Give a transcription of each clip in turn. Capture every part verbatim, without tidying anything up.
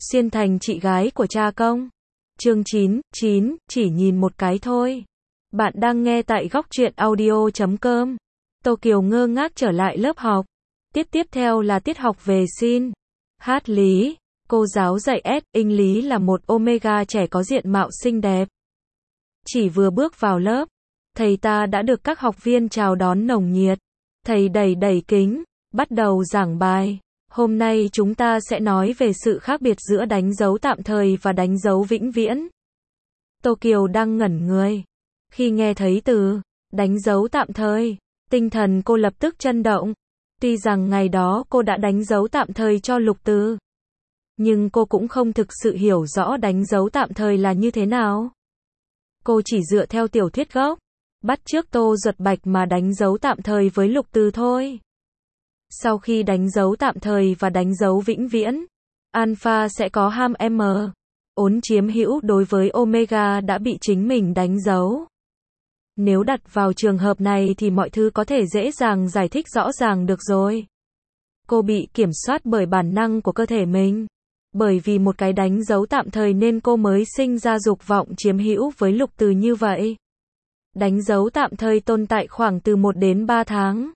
Xuyên thành chị gái của cha công. Chương chín, chín, chỉ nhìn một cái thôi. Bạn đang nghe tại góc truyện audio chấm com. Tô Kiều ngơ ngác trở lại lớp học. Tiết tiếp theo là tiết học về sin. Hát lý. Cô giáo dạy S, Inh Lý là một Omega trẻ có diện mạo xinh đẹp. Chỉ vừa bước vào lớp, thầy ta đã được các học viên chào đón nồng nhiệt. Thầy đẩy đẩy kính, bắt đầu giảng bài. Hôm nay chúng ta sẽ nói về sự khác biệt giữa đánh dấu tạm thời và đánh dấu vĩnh viễn. Tô Kiều đang ngẩn người. Khi nghe thấy từ đánh dấu tạm thời, tinh thần cô lập tức chấn động. Tuy rằng ngày đó cô đã đánh dấu tạm thời cho Lục Từ, nhưng cô cũng không thực sự hiểu rõ đánh dấu tạm thời là như thế nào. Cô chỉ dựa theo tiểu thuyết gốc, bắt chước Tô Duật Bạch mà đánh dấu tạm thời với Lục Từ thôi. Sau khi đánh dấu tạm thời và đánh dấu vĩnh viễn, alpha sẽ có ham m, ốn chiếm hữu đối với omega đã bị chính mình đánh dấu. Nếu đặt vào trường hợp này thì mọi thứ có thể dễ dàng giải thích rõ ràng được rồi. Cô bị kiểm soát bởi bản năng của cơ thể mình. Bởi vì một cái đánh dấu tạm thời nên cô mới sinh ra dục vọng chiếm hữu với Lục Từ như vậy. Đánh dấu tạm thời tồn tại khoảng từ một đến ba tháng.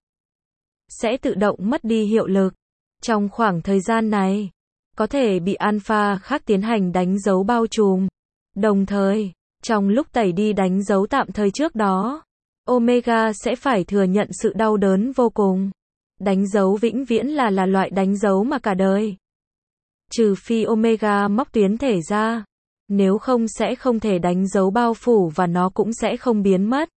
Sẽ tự động mất đi hiệu lực. Trong khoảng thời gian này, có thể bị alpha khác tiến hành đánh dấu bao trùm. Đồng thời, trong lúc tẩy đi đánh dấu tạm thời trước đó, omega sẽ phải thừa nhận sự đau đớn vô cùng. Đánh dấu vĩnh viễn là là loại đánh dấu mà cả đời. Trừ phi omega móc tuyến thể ra. Nếu không sẽ không thể đánh dấu bao phủ và nó cũng sẽ không biến mất.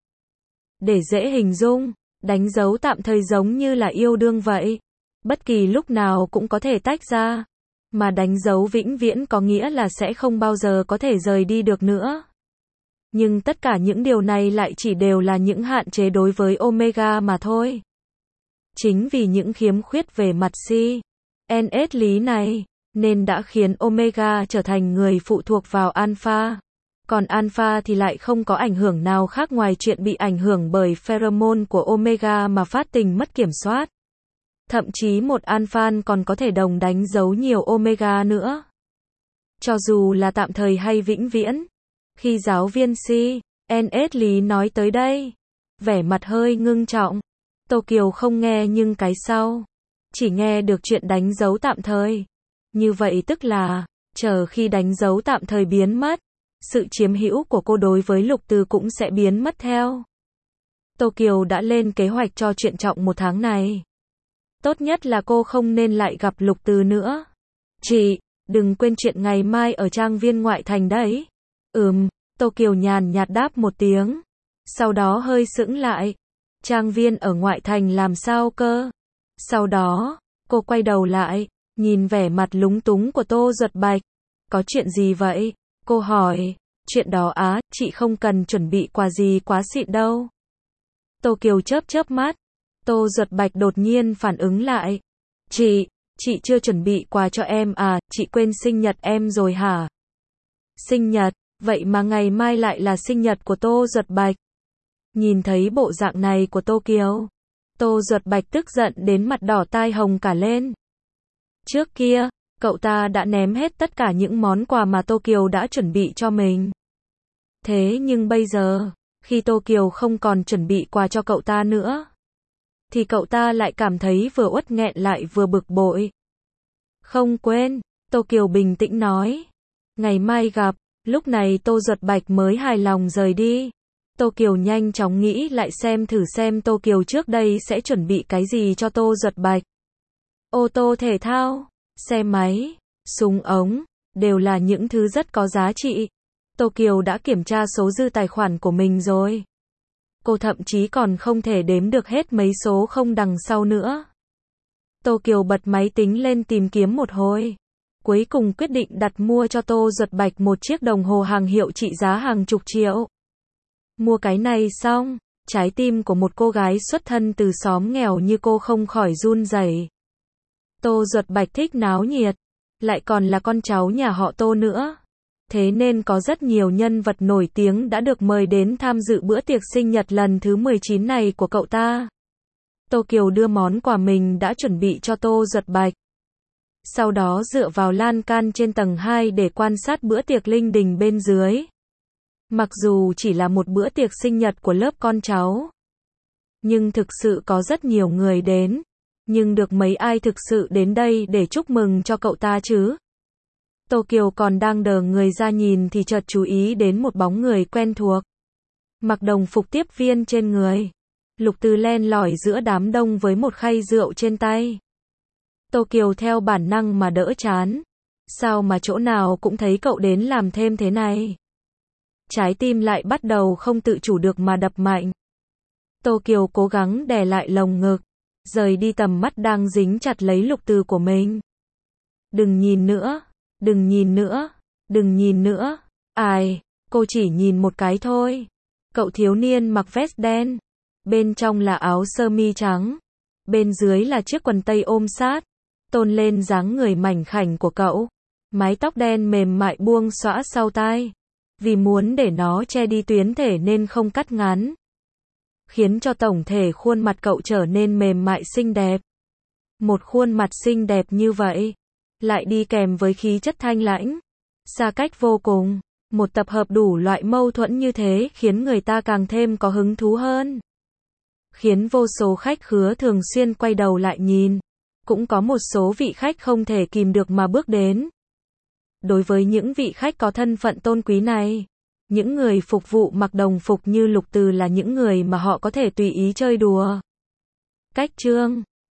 Để dễ hình dung, đánh dấu tạm thời giống như là yêu đương vậy. Bất kỳ lúc nào cũng có thể tách ra. Mà đánh dấu vĩnh viễn có nghĩa là sẽ không bao giờ có thể rời đi được nữa. Nhưng tất cả những điều này lại chỉ đều là những hạn chế đối với omega mà thôi. Chính vì những khiếm khuyết về mặt si, en ét lý này, nên đã khiến omega trở thành người phụ thuộc vào alpha. Còn alpha thì lại không có ảnh hưởng nào khác ngoài chuyện bị ảnh hưởng bởi pheromone của omega mà phát tình mất kiểm soát. Thậm chí một alpha còn có thể đồng đánh dấu nhiều omega nữa. Cho dù là tạm thời hay vĩnh viễn. Khi giáo viên si, en ét lý nói tới đây, vẻ mặt hơi ngưng trọng. Tô Kiều không nghe nhưng cái sau, chỉ nghe được chuyện đánh dấu tạm thời. Như vậy tức là, chờ khi đánh dấu tạm thời biến mất, sự chiếm hữu của cô đối với Lục Từ cũng sẽ biến mất theo. Tô Kiều đã lên kế hoạch cho chuyện trọng một tháng này. Tốt nhất là cô không nên lại gặp Lục Từ nữa. Chị, đừng quên chuyện ngày mai ở trang viên ngoại thành đấy. Ừm, Tô Kiều nhàn nhạt đáp một tiếng. Sau đó hơi sững lại. Trang viên ở ngoại thành làm sao cơ? Sau đó, cô quay đầu lại, nhìn vẻ mặt lúng túng của Tô Duật Bạch. Có chuyện gì vậy? Cô hỏi. Chuyện đó á, chị không cần chuẩn bị quà gì quá xịn đâu. Tô Kiều chớp chớp mắt. Tô Duật Bạch đột nhiên phản ứng lại. Chị, chị chưa chuẩn bị quà cho em à, chị quên sinh nhật em rồi hả? Sinh nhật, vậy mà ngày mai lại là sinh nhật của Tô Duật Bạch. Nhìn thấy bộ dạng này của Tô Kiều, Tô Duật Bạch tức giận đến mặt đỏ tai hồng cả lên. Trước kia, cậu ta đã ném hết tất cả những món quà mà Tô Kiều đã chuẩn bị cho mình. Thế nhưng bây giờ, khi Tô Kiều không còn chuẩn bị quà cho cậu ta nữa, thì cậu ta lại cảm thấy vừa uất nghẹn lại vừa bực bội. Không quên, Tô Kiều bình tĩnh nói. Ngày mai gặp. Lúc này Tô Duật Bạch mới hài lòng rời đi. Tô Kiều nhanh chóng nghĩ lại xem thử xem Tô Kiều trước đây sẽ chuẩn bị cái gì cho Tô Duật Bạch. Ô tô thể thao, xe máy, súng ống, đều là những thứ rất có giá trị. Tô Kiều đã kiểm tra số dư tài khoản của mình rồi. Cô thậm chí còn không thể đếm được hết mấy số không đằng sau nữa. Tô Kiều bật máy tính lên tìm kiếm một hồi. Cuối cùng quyết định đặt mua cho Tô Duật Bạch một chiếc đồng hồ hàng hiệu trị giá hàng chục triệu. Mua cái này xong, trái tim của một cô gái xuất thân từ xóm nghèo như cô không khỏi run rẩy. Tô Duật Bạch thích náo nhiệt, lại còn là con cháu nhà họ Tô nữa. Thế nên có rất nhiều nhân vật nổi tiếng đã được mời đến tham dự bữa tiệc sinh nhật lần thứ mười chín này của cậu ta. Tô Kiều đưa món quà mình đã chuẩn bị cho Tô Duật Bạch. sau đó dựa vào lan can trên tầng hai để quan sát bữa tiệc linh đình bên dưới. Mặc dù chỉ là một bữa tiệc sinh nhật của lớp con cháu, nhưng thực sự có rất nhiều người đến. Nhưng được mấy ai thực sự đến đây để chúc mừng cho cậu ta chứ? Tô Kiều còn đang đờ người ra nhìn thì chợt chú ý đến một bóng người quen thuộc. Mặc đồng phục tiếp viên trên người. Lục Từ len lỏi giữa đám đông với một khay rượu trên tay. Tô Kiều theo bản năng mà đỡ chán. Sao mà chỗ nào cũng thấy cậu đến làm thêm thế này? Trái tim lại bắt đầu không tự chủ được mà đập mạnh. Tô Kiều cố gắng đè lại lồng ngực, rời đi tầm mắt đang dính chặt lấy Lục Từ của mình. Đừng nhìn nữa, đừng nhìn nữa, đừng nhìn nữa. Ai, cô chỉ nhìn một cái thôi. Cậu thiếu niên mặc vest đen, bên trong là áo sơ mi trắng, bên dưới là chiếc quần tây ôm sát, tôn lên dáng người mảnh khảnh của cậu. Mái tóc đen mềm mại buông xõa sau tai, vì muốn để nó che đi tuyến thể nên không cắt ngắn, khiến cho tổng thể khuôn mặt cậu trở nên mềm mại xinh đẹp. Một khuôn mặt xinh đẹp như vậy, lại đi kèm với khí chất thanh lãnh, xa cách vô cùng. Một tập hợp đủ loại mâu thuẫn như thế khiến người ta càng thêm có hứng thú hơn. Khiến vô số khách khứa thường xuyên quay đầu lại nhìn. Cũng có một số vị khách không thể kìm được mà bước đến. Đối với những vị khách có thân phận tôn quý này, những người phục vụ mặc đồng phục như Lục Từ là những người mà họ có thể tùy ý chơi đùa. Cách chương